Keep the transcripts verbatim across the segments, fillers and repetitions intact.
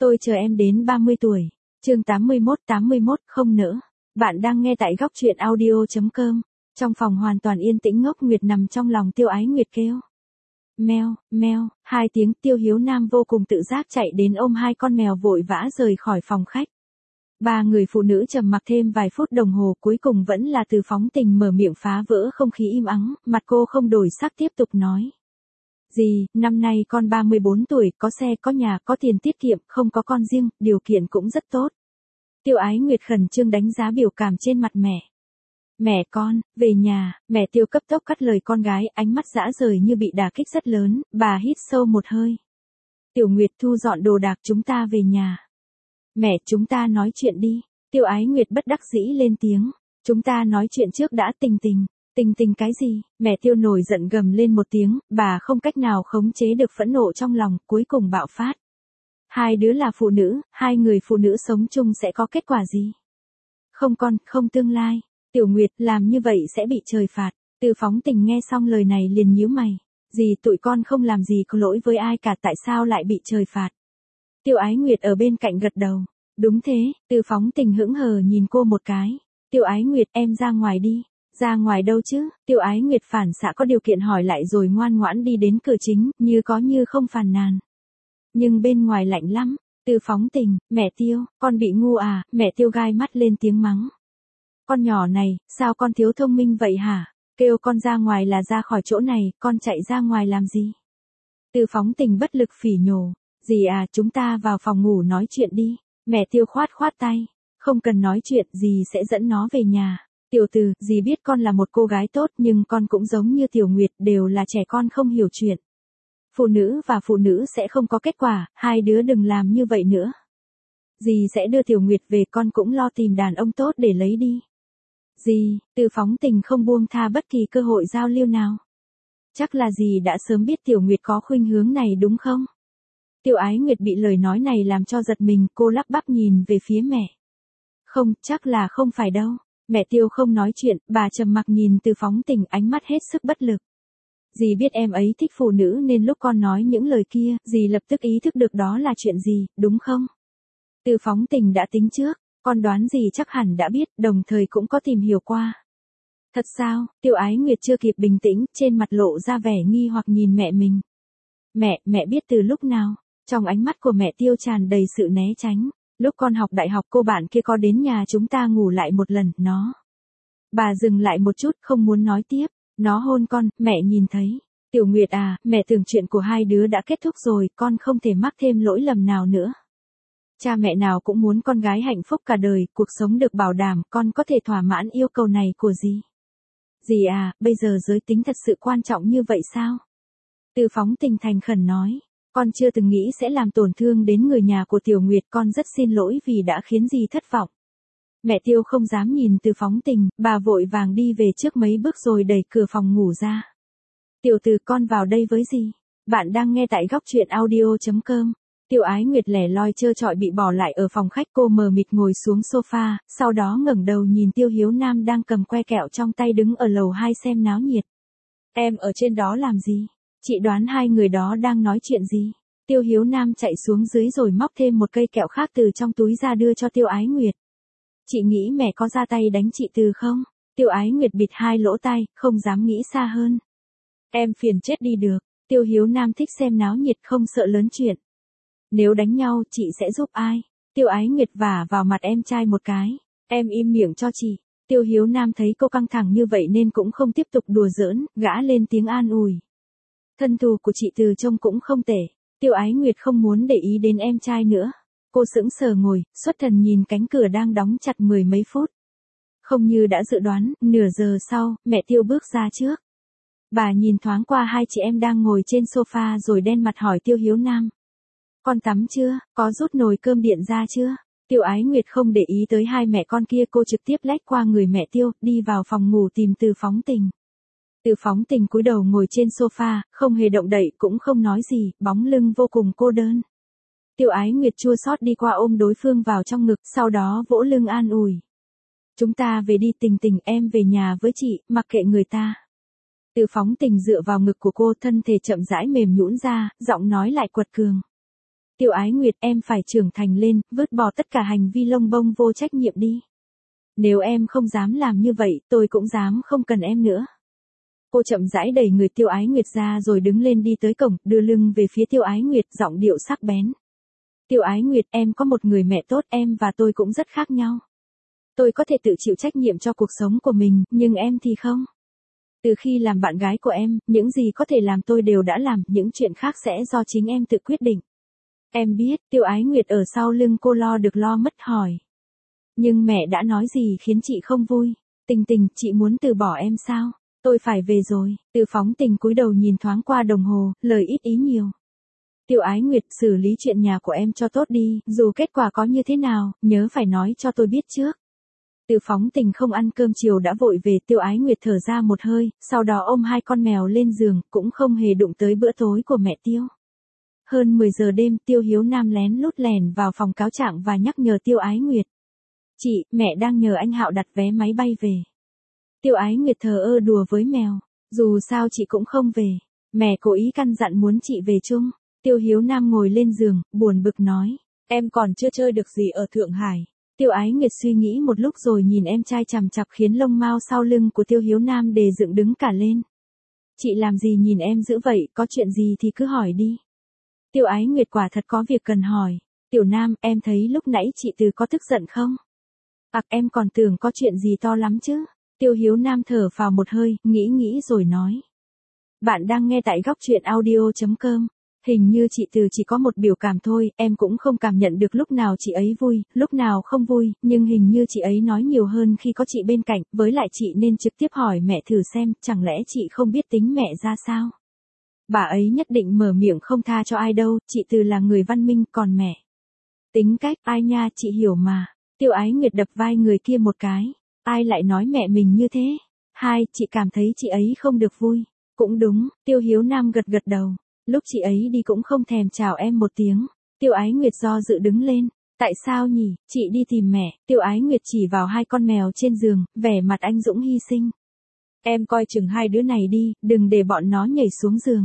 Tôi chờ em đến ba mươi tuổi. Chương tám mươi mốt tám mươi mốt không nỡ. Bạn đang nghe tại góc truyện audio chấm com. Trong phòng hoàn toàn yên tĩnh ngốc Nguyệt nằm trong lòng Tiêu Ái Nguyệt kêu. Meo, meo, hai tiếng. Tiêu Hiếu Nam vô cùng tự giác chạy đến ôm hai con mèo vội vã rời khỏi phòng khách. Ba người phụ nữ trầm mặc thêm vài phút đồng hồ, cuối cùng vẫn là Từ Phóng Tình mở miệng phá vỡ không khí im ắng, mặt cô không đổi sắc tiếp tục nói. Dì, năm nay con ba mươi bốn tuổi, có xe, có nhà, có tiền tiết kiệm, không có con riêng, điều kiện cũng rất tốt. Tiêu Ái Nguyệt khẩn trương đánh giá biểu cảm trên mặt mẹ. Mẹ con, về nhà. Mẹ Tiêu cấp tốc cắt lời con gái, ánh mắt dã rời như bị đả kích rất lớn, bà hít sâu một hơi. Tiểu Nguyệt, thu dọn đồ đạc, chúng ta về nhà. Mẹ, chúng ta nói chuyện đi. Tiêu Ái Nguyệt bất đắc dĩ lên tiếng. Chúng ta nói chuyện trước đã. Tình tình. Tình tình cái gì? Mẹ Tiêu nổi giận gầm lên một tiếng, bà không cách nào khống chế được phẫn nộ trong lòng, cuối cùng bạo phát. Hai đứa là phụ nữ, hai người phụ nữ sống chung sẽ có kết quả gì? Không con, không tương lai. Tiểu Nguyệt, làm như vậy sẽ bị trời phạt. Từ Phóng Tình nghe xong lời này liền nhíu mày. Dì, tụi con không làm gì có lỗi với ai cả, tại sao lại bị trời phạt? Tiêu Ái Nguyệt ở bên cạnh gật đầu. Đúng thế. Từ Phóng Tình hững hờ nhìn cô một cái. Tiêu Ái Nguyệt, em ra ngoài đi. Ra ngoài đâu chứ? Tiêu Ái Nguyệt phản xạ có điều kiện hỏi lại rồi ngoan ngoãn đi đến cửa chính, như có như không phàn nàn. Nhưng bên ngoài lạnh lắm. Từ Phóng Tình, mẹ Tiêu, con bị ngu à? Mẹ Tiêu gai mắt lên tiếng mắng. Con nhỏ này, sao con thiếu thông minh vậy hả? Kêu con ra ngoài là ra khỏi chỗ này, con chạy ra ngoài làm gì? Từ Phóng Tình bất lực phỉ nhổ. Dì à, chúng ta vào phòng ngủ nói chuyện đi. Mẹ Tiêu khoát khoát tay. Không cần nói chuyện, dì sẽ dẫn nó về nhà. Tiểu Từ, dì biết con là một cô gái tốt nhưng con cũng giống như Tiểu Nguyệt, đều là trẻ con không hiểu chuyện. Phụ nữ và phụ nữ sẽ không có kết quả, hai đứa đừng làm như vậy nữa. Dì sẽ đưa Tiểu Nguyệt về, con cũng lo tìm đàn ông tốt để lấy đi. Dì, Từ Phóng Tình không buông tha bất kỳ cơ hội giao lưu nào. Chắc là dì đã sớm biết Tiểu Nguyệt có khuynh hướng này đúng không? Tiêu Ái Nguyệt bị lời nói này làm cho giật mình, cô lắp bắp nhìn về phía mẹ. Không, chắc là không phải đâu. Mẹ Tiêu không nói chuyện, bà trầm mặc nhìn Từ Phóng Tình, ánh mắt hết sức bất lực. Dì biết em ấy thích phụ nữ nên lúc con nói những lời kia, dì lập tức ý thức được đó là chuyện gì, đúng không? Từ Phóng Tình đã tính trước, con đoán dì chắc hẳn đã biết, đồng thời cũng có tìm hiểu qua. Thật sao? Tiêu Ái Nguyệt chưa kịp bình tĩnh, trên mặt lộ ra vẻ nghi hoặc nhìn mẹ mình. Mẹ, mẹ biết từ lúc nào? Trong ánh mắt của mẹ Tiêu tràn đầy sự né tránh. Lúc con học đại học cô bạn kia có đến nhà chúng ta ngủ lại một lần, nó. Bà dừng lại một chút, không muốn nói tiếp. Nó hôn con, mẹ nhìn thấy. Tiểu Nguyệt à, mẹ tưởng chuyện của hai đứa đã kết thúc rồi, con không thể mắc thêm lỗi lầm nào nữa. Cha mẹ nào cũng muốn con gái hạnh phúc cả đời, cuộc sống được bảo đảm, con có thể thỏa mãn yêu cầu này của dì. Dì à, bây giờ giới tính thật sự quan trọng như vậy sao? Từ Phóng Tình thành khẩn nói. Con chưa từng nghĩ sẽ làm tổn thương đến người nhà của Tiểu Nguyệt, con rất xin lỗi vì đã khiến dì thất vọng. Mẹ Tiêu không dám nhìn Từ Phóng Tình, bà vội vàng đi về trước mấy bước rồi đẩy cửa phòng ngủ ra. Tiểu Từ, con vào đây với dì. Bạn đang nghe tại góc truyện audio chấm com. Tiêu Ái Nguyệt lẻ loi trơ trọi bị bỏ lại ở phòng khách, cô mờ mịt ngồi xuống sofa, sau đó ngẩng đầu nhìn Tiêu Hiếu Nam đang cầm que kẹo trong tay đứng ở lầu hai xem náo nhiệt. Em ở trên đó làm gì? Chị đoán hai người đó đang nói chuyện gì? Tiêu Hiếu Nam chạy xuống dưới rồi móc thêm một cây kẹo khác từ trong túi ra đưa cho Tiêu Ái Nguyệt. Chị nghĩ mẹ có ra tay đánh chị Từ không? Tiêu Ái Nguyệt bịt hai lỗ tai, không dám nghĩ xa hơn. Em phiền chết đi được. Tiêu Hiếu Nam thích xem náo nhiệt, không sợ lớn chuyện. Nếu đánh nhau chị sẽ giúp ai? Tiêu Ái Nguyệt vả vào mặt em trai một cái. Em im miệng cho chị. Tiêu Hiếu Nam thấy cô căng thẳng như vậy nên cũng không tiếp tục đùa giỡn, gã lên tiếng an ủi. Thân thù của chị Từ trông cũng không tệ. Tiêu Ái Nguyệt không muốn để ý đến em trai nữa. Cô sững sờ ngồi, xuất thần nhìn cánh cửa đang đóng chặt mười mấy phút. Không như đã dự đoán, nửa giờ sau, mẹ Tiêu bước ra trước. Bà nhìn thoáng qua hai chị em đang ngồi trên sofa rồi đen mặt hỏi Tiêu Hiếu Nam. Con tắm chưa, có rút nồi cơm điện ra chưa? Tiêu Ái Nguyệt không để ý tới hai mẹ con kia, cô trực tiếp lách qua người mẹ Tiêu, đi vào phòng ngủ tìm Từ Phóng Tình. Từ Phóng Tình cúi đầu ngồi trên sofa, không hề động đậy cũng không nói gì, bóng lưng vô cùng cô đơn. Tiêu Ái Nguyệt chua xót đi qua ôm đối phương vào trong ngực, sau đó vỗ lưng an ủi. Chúng ta về đi Tình Tình, em về nhà với chị, mặc kệ người ta. Từ Phóng Tình dựa vào ngực của cô, thân thể chậm rãi mềm nhũn ra, giọng nói lại quật cường. Tiêu Ái Nguyệt, em phải trưởng thành lên, vứt bỏ tất cả hành vi lông bông vô trách nhiệm đi. Nếu em không dám làm như vậy, tôi cũng dám không cần em nữa. Cô chậm rãi đẩy người Tiêu Ái Nguyệt ra rồi đứng lên đi tới cổng, đưa lưng về phía Tiêu Ái Nguyệt, giọng điệu sắc bén. Tiêu Ái Nguyệt, em có một người mẹ tốt, em và tôi cũng rất khác nhau. Tôi có thể tự chịu trách nhiệm cho cuộc sống của mình, nhưng em thì không. Từ khi làm bạn gái của em, những gì có thể làm tôi đều đã làm, những chuyện khác sẽ do chính em tự quyết định. Em biết, Tiêu Ái Nguyệt ở sau lưng cô lo được lo mất hỏi. Nhưng mẹ đã nói gì khiến chị không vui? Tình Tình, chị muốn từ bỏ em sao? Tôi phải về rồi. Từ Phóng Tình cúi đầu nhìn thoáng qua đồng hồ, lời ít ý nhiều. Tiêu Ái Nguyệt, xử lý chuyện nhà của em cho tốt đi, dù kết quả có như thế nào, nhớ phải nói cho tôi biết trước. Từ Phóng Tình không ăn cơm chiều đã vội về, Tiêu Ái Nguyệt thở ra một hơi, sau đó ôm hai con mèo lên giường, cũng không hề đụng tới bữa tối của mẹ Tiêu. Hơn mười giờ đêm, Tiêu Hiếu Nam lén lút lèn vào phòng cáo trạng và nhắc nhở Tiêu Ái Nguyệt. Chị, mẹ đang nhờ anh Hạo đặt vé máy bay về. Tiêu Ái Nguyệt thờ ơ đùa với mèo. Dù sao chị cũng không về. Mẹ cố ý căn dặn muốn chị về chung. Tiêu Hiếu Nam ngồi lên giường, buồn bực nói. Em còn chưa chơi được gì ở Thượng Hải. Tiêu Ái Nguyệt suy nghĩ một lúc rồi nhìn em trai chằm chằm khiến lông mao sau lưng của Tiêu Hiếu Nam đề dựng đứng cả lên. Chị làm gì nhìn em dữ vậy, có chuyện gì thì cứ hỏi đi. Tiêu Ái Nguyệt quả thật có việc cần hỏi. Tiểu Nam, em thấy lúc nãy chị Từ có tức giận không? Ặc, em còn tưởng có chuyện gì to lắm chứ. Tiêu Hiếu Nam thở phào một hơi, nghĩ nghĩ rồi nói. Bạn đang nghe tại góc truyện audio chấm com. Hình như chị Từ chỉ có một biểu cảm thôi, em cũng không cảm nhận được lúc nào chị ấy vui, lúc nào không vui, nhưng hình như chị ấy nói nhiều hơn khi có chị bên cạnh, với lại chị nên trực tiếp hỏi mẹ thử xem, chẳng lẽ chị không biết tính mẹ ra sao? Bà ấy nhất định mở miệng không tha cho ai đâu, chị Từ là người văn minh, còn mẹ. Tính cách, ai nha, chị hiểu mà. Tiêu Ái Nguyệt đập vai người kia một cái. Ai lại nói mẹ mình như thế? Hai, chị cảm thấy chị ấy không được vui. Cũng đúng, Tiêu Hiếu Nam gật gật đầu. Lúc chị ấy đi cũng không thèm chào em một tiếng. Tiêu Ái Nguyệt do dự đứng lên. Tại sao nhỉ, chị đi tìm mẹ. Tiêu Ái Nguyệt chỉ vào hai con mèo trên giường, vẻ mặt anh dũng hy sinh. Em coi chừng hai đứa này đi, đừng để bọn nó nhảy xuống giường.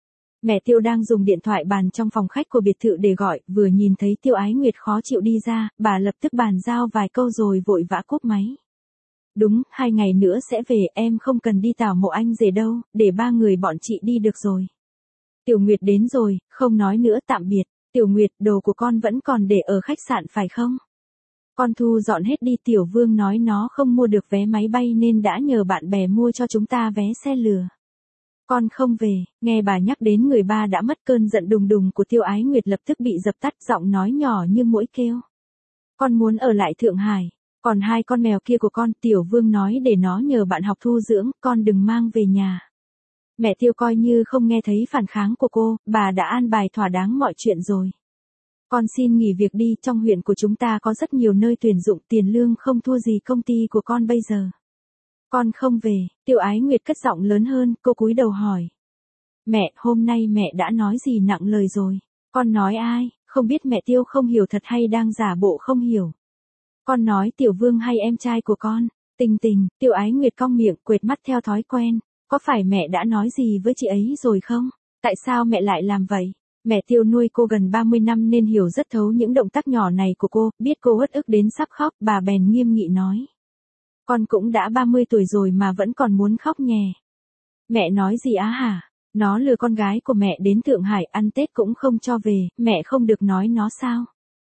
Mẹ Tiêu đang dùng điện thoại bàn trong phòng khách của biệt thự để gọi, vừa nhìn thấy Tiêu Ái Nguyệt khó chịu đi ra, bà lập tức bàn giao vài câu rồi vội vã cúp máy. Đúng, hai ngày nữa sẽ về, em không cần đi tảo mộ anh rể đâu, để ba người bọn chị đi được rồi. Tiểu Nguyệt đến rồi, không nói nữa, tạm biệt. Tiểu Nguyệt, đồ của con vẫn còn để ở khách sạn phải không? Con thu dọn hết đi. Tiểu Vương nói nó không mua được vé máy bay nên đã nhờ bạn bè mua cho chúng ta vé xe lừa. Con không về. Nghe bà nhắc đến người ba đã mất, cơn giận đùng đùng của Tiêu Ái Nguyệt lập tức bị dập tắt, giọng nói nhỏ như muỗi kêu. Con muốn ở lại Thượng Hải. Còn hai con mèo kia của con, Tiểu Vương nói để nó nhờ bạn học thu dưỡng, con đừng mang về nhà. Mẹ Tiêu coi như không nghe thấy phản kháng của cô, bà đã an bài thỏa đáng mọi chuyện rồi. Con xin nghỉ việc đi, trong huyện của chúng ta có rất nhiều nơi tuyển dụng, tiền lương không thua gì công ty của con bây giờ. Con không về. Tiêu Ái Nguyệt cất giọng lớn hơn, cô cúi đầu hỏi. Mẹ, hôm nay mẹ đã nói gì nặng lời rồi? Con nói ai? Không biết mẹ Tiêu không hiểu thật hay đang giả bộ không hiểu. Con nói Tiểu Vương hay em trai của con? Tình Tình. Tiêu Ái Nguyệt cong miệng, quệt mắt theo thói quen. Có phải mẹ đã nói gì với chị ấy rồi không? Tại sao mẹ lại làm vậy? Mẹ Tiêu nuôi cô gần ba mươi năm nên hiểu rất thấu những động tác nhỏ này của cô, biết cô uất ức đến sắp khóc, bà bèn nghiêm nghị nói. Con cũng đã ba mươi tuổi rồi mà vẫn còn muốn khóc nhè. Mẹ nói gì á hả? Nó lừa con gái của mẹ đến Thượng Hải ăn Tết cũng không cho về, mẹ không được nói nó sao?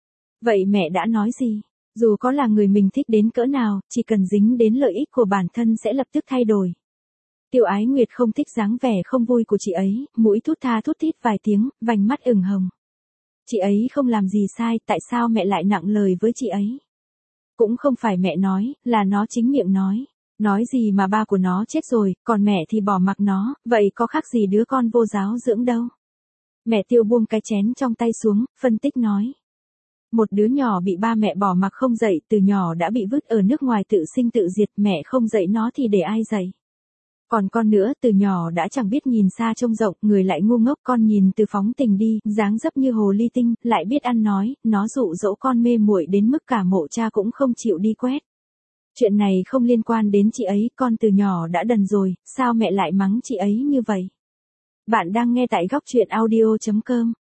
Vậy mẹ đã nói gì? Dù có là người mình thích đến cỡ nào, chỉ cần dính đến lợi ích của bản thân sẽ lập tức thay đổi. Tiêu Ái Nguyệt không thích dáng vẻ không vui của chị ấy, mũi thút tha thút thít vài tiếng, vành mắt ửng hồng. Chị ấy không làm gì sai, tại sao mẹ lại nặng lời với chị ấy? Cũng không phải mẹ nói, là nó chính miệng nói. Nói gì mà ba của nó chết rồi, còn mẹ thì bỏ mặc nó, vậy có khác gì đứa con vô giáo dưỡng đâu. Mẹ Tiêu buông cái chén trong tay xuống, phân tích nói. Một đứa nhỏ bị ba mẹ bỏ mặc không dạy, từ nhỏ đã bị vứt ở nước ngoài tự sinh tự diệt, mẹ không dạy nó thì để ai dạy? Còn con nữa, từ nhỏ đã chẳng biết nhìn xa trông rộng, người lại ngu ngốc, con nhìn Từ Phóng Tình đi, dáng dấp như hồ ly tinh, lại biết ăn nói, nó dụ dỗ con mê muội đến mức cả mộ cha cũng không chịu đi quét. Chuyện này không liên quan đến chị ấy, con từ nhỏ đã đần rồi, sao mẹ lại mắng chị ấy như vậy? Bạn đang nghe tại góc truyện audio chấm com.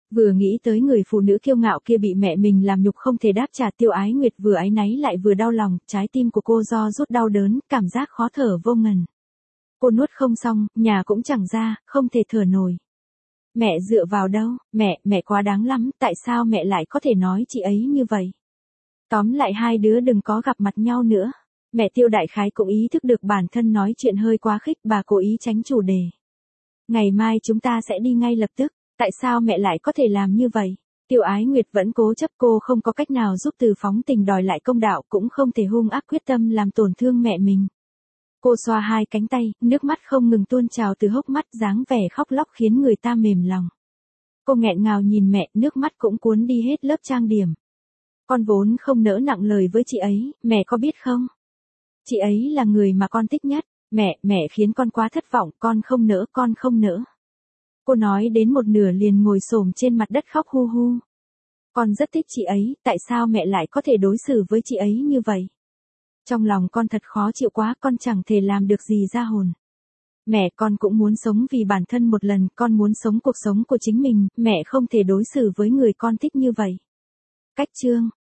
Vừa nghĩ tới người phụ nữ kiêu ngạo kia bị mẹ mình làm nhục không thể đáp trả, Tiêu Ái Nguyệt vừa áy náy lại vừa đau lòng, trái tim của cô do rút đau đớn, cảm giác khó thở vô ngần. Cô nuốt không xong, nhà cũng chẳng ra, không thể thở nổi. Mẹ dựa vào đâu, mẹ, mẹ quá đáng lắm, tại sao mẹ lại có thể nói chị ấy như vậy? Tóm lại hai đứa đừng có gặp mặt nhau nữa. Mẹ Tiêu đại khái cũng ý thức được bản thân nói chuyện hơi quá khích, bà cố ý tránh chủ đề. Ngày mai chúng ta sẽ đi ngay lập tức, tại sao mẹ lại có thể làm như vậy? Tiêu Ái Nguyệt vẫn cố chấp, cô không có cách nào giúp Từ Phóng Tình đòi lại công đạo, cũng không thể hung ác quyết tâm làm tổn thương mẹ mình. Cô xoa hai cánh tay, nước mắt không ngừng tuôn trào từ hốc mắt, dáng vẻ khóc lóc khiến người ta mềm lòng. Cô nghẹn ngào nhìn mẹ, nước mắt cũng cuốn đi hết lớp trang điểm. Con vốn không nỡ nặng lời với chị ấy, mẹ có biết không? Chị ấy là người mà con thích nhất. Mẹ, mẹ khiến con quá thất vọng, con không nỡ, con không nỡ. Cô nói đến một nửa liền ngồi xổm trên mặt đất khóc hu hu. Con rất thích chị ấy, tại sao mẹ lại có thể đối xử với chị ấy như vậy? Trong lòng con thật khó chịu quá, con chẳng thể làm được gì ra hồn. Mẹ, con cũng muốn sống vì bản thân một lần, con muốn sống cuộc sống của chính mình, mẹ không thể đối xử với người con thích như vậy. Cách chương